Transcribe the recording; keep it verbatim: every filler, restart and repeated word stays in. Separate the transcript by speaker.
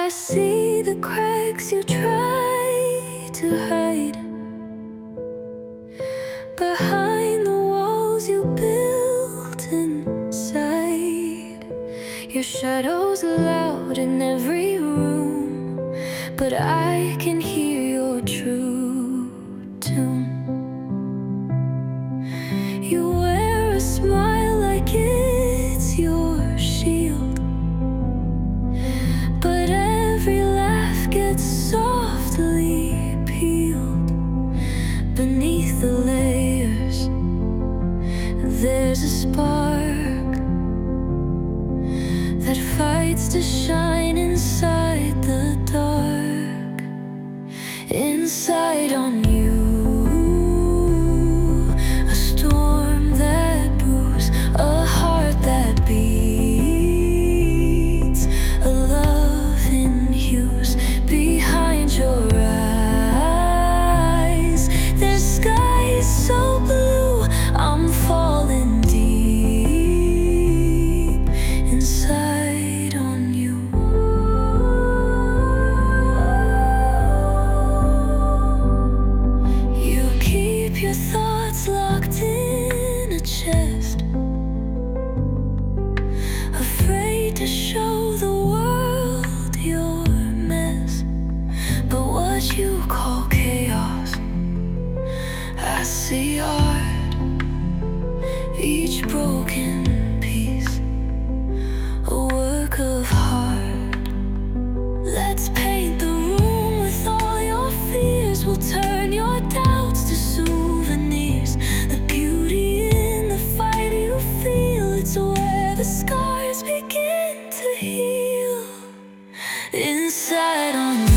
Speaker 1: I see the cracks you try to hide behind the walls you built inside. Your shadow's loud in every room, but I can hear your true tune. You wear a smile like it's your shield, but every laugh gets softly peeled. Beneath the layers, there's a spark that fights to shine inside the dark. Inside on you, a storm that brews, a heart that beats, a love in hues behind your eyes. There's skies so blue, I'm falling deep inside on you. You keep your thoughts locked in a chest, afraid to show the world your mess. But what you call chaos, I see art, each broken piece, a work of heart. Let's paint the room with all your fears. We'll turn your doubts to souvenirs. The beauty in the fight you feel, it's where the scars begin to heal. Inside on you.